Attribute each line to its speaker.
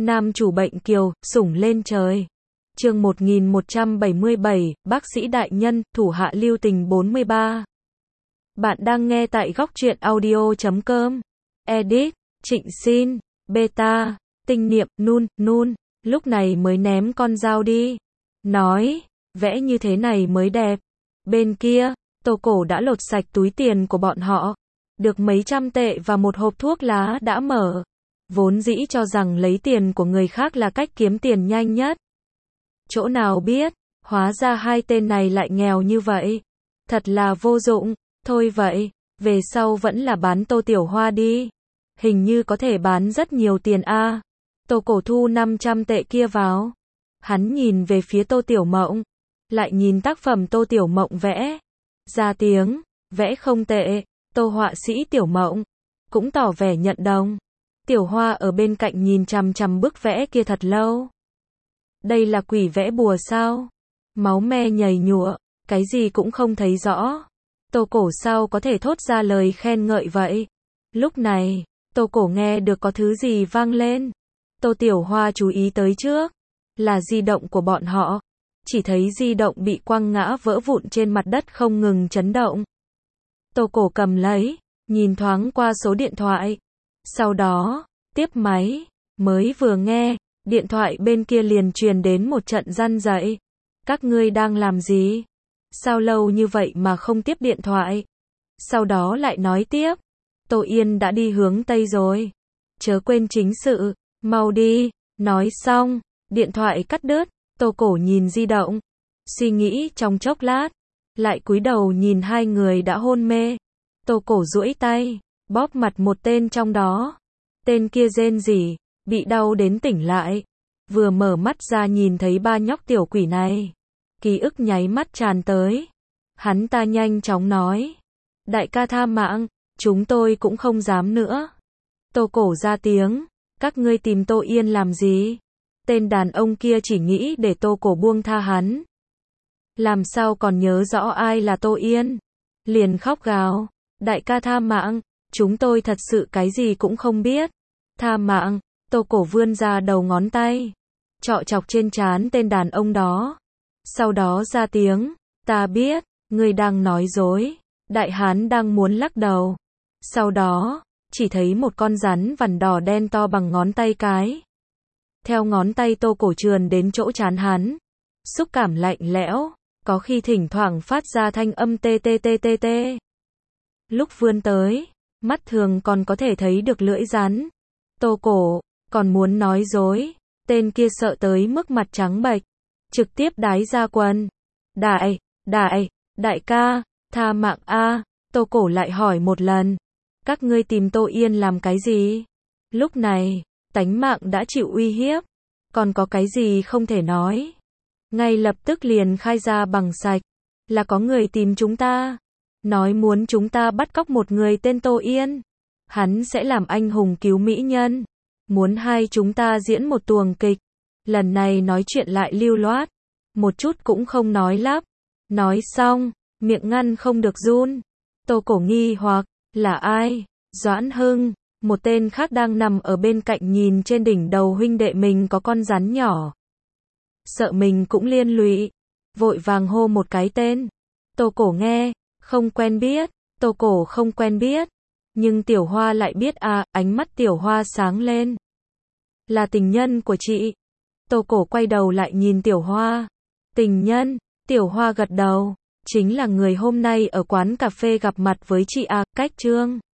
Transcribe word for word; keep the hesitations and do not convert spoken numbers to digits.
Speaker 1: Nam chủ bệnh kiều, sủng lên trời. Chương một nghìn một trăm bảy mươi bảy, bác sĩ đại nhân, thủ hạ lưu tình bốn mươi ba. Bạn đang nghe tại góc truyện audio chấm com. Edit, Trịnh Xin, Beta, Tinh Niệm, Nun, Nun, lúc này mới ném con dao đi. Nói, vẽ như thế này mới đẹp. Bên kia, Tô Cổ đã lột sạch túi tiền của bọn họ. Được mấy trăm tệ và một hộp thuốc lá đã mở. Vốn dĩ cho rằng lấy tiền của người khác là cách kiếm tiền nhanh nhất. Chỗ nào biết, hóa ra hai tên này lại nghèo như vậy. Thật là vô dụng, thôi vậy, về sau vẫn là bán Tô Tiểu Hoa đi. Hình như có thể bán rất nhiều tiền a. À. Tô Cổ thu năm trăm tệ kia vào. Hắn nhìn về phía Tô Tiểu Mộng, lại nhìn tác phẩm Tô Tiểu Mộng vẽ. Ra tiếng, vẽ không tệ, Tô họa sĩ Tiểu Mộng cũng tỏ vẻ nhận đồng. Tiểu Hoa ở bên cạnh nhìn chằm chằm bức vẽ kia thật lâu. Đây là quỷ vẽ bùa sao? Máu me nhầy nhụa, cái gì cũng không thấy rõ. Tô Cổ sao có thể thốt ra lời khen ngợi vậy? Lúc này, Tô Cổ nghe được có thứ gì vang lên. Tô Tiểu Hoa chú ý tới trước, là di động của bọn họ. Chỉ thấy di động bị quăng ngã vỡ vụn trên mặt đất không ngừng chấn động. Tô Cổ cầm lấy, nhìn thoáng qua số điện thoại. Sau đó, tiếp máy, mới vừa nghe, điện thoại bên kia liền truyền đến một trận răn dậy. Các ngươi đang làm gì? Sao lâu như vậy mà không tiếp điện thoại? Sau đó lại nói tiếp. Tô Yên đã đi hướng Tây rồi. Chớ quên chính sự, mau đi. Nói xong, điện thoại cắt đứt. Tô Cổ nhìn di động, suy nghĩ trong chốc lát, lại cúi đầu nhìn hai người đã hôn mê. Tô Cổ duỗi tay, bóp mặt một tên trong đó. Tên kia rên rỉ, bị đau đến tỉnh lại. Vừa mở mắt ra nhìn thấy ba nhóc tiểu quỷ này. Ký ức nháy mắt tràn tới. Hắn ta nhanh chóng nói. Đại ca tha mạng, chúng tôi cũng không dám nữa. Tô Cổ ra tiếng. Các ngươi tìm Tô Yên làm gì? Tên đàn ông kia chỉ nghĩ để Tô Cổ buông tha hắn. Làm sao còn nhớ rõ ai là Tô Yên? Liền khóc gào. Đại ca tha mạng, chúng tôi thật sự cái gì cũng không biết. Tha mạng, Tô Cổ vươn ra đầu ngón tay. Chọ chọc trên trán tên đàn ông đó. Sau đó ra tiếng. Ta biết, ngươi đang nói dối. Đại hán đang muốn lắc đầu. Sau đó, chỉ thấy một con rắn vằn đỏ đen to bằng ngón tay cái. Theo ngón tay Tô Cổ trườn đến chỗ trán hắn. Xúc cảm lạnh lẽo, có khi thỉnh thoảng phát ra thanh âm tê tê tê tê tê. Lúc vươn tới, mắt thường còn có thể thấy được lưỡi rắn. Tô Cổ, còn muốn nói dối. Tên kia sợ tới mức mặt trắng bệch. Trực tiếp đái ra quần. Đại, đại, đại ca, tha mạng a. Tô Cổ lại hỏi một lần. Các ngươi tìm Tô Yên làm cái gì? Lúc này, tánh mạng đã chịu uy hiếp. Còn có cái gì không thể nói? Ngay lập tức liền khai ra bằng sạch. Là có người tìm chúng ta. Nói muốn chúng ta bắt cóc một người tên Tô Yên. Hắn sẽ làm anh hùng cứu mỹ nhân. Muốn hai chúng ta diễn một tuồng kịch. Lần này nói chuyện lại lưu loát. Một chút cũng không nói lắp. Nói xong, miệng ngăn không được run. Tô Cổ nghi hoặc, là ai? Doãn Hưng. Một tên khác đang nằm ở bên cạnh nhìn trên đỉnh đầu huynh đệ mình có con rắn nhỏ. Sợ mình cũng liên lụy. Vội vàng hô một cái tên. Tô Cổ nghe, không quen biết. Tô Cổ không quen biết. Nhưng Tiểu Hoa lại biết à, ánh mắt Tiểu Hoa sáng lên. Là tình nhân của chị. Tô Cổ quay đầu lại nhìn Tiểu Hoa. Tình nhân, Tiểu Hoa gật đầu. Chính là người hôm nay ở quán cà phê gặp mặt với chị à, cách Trương.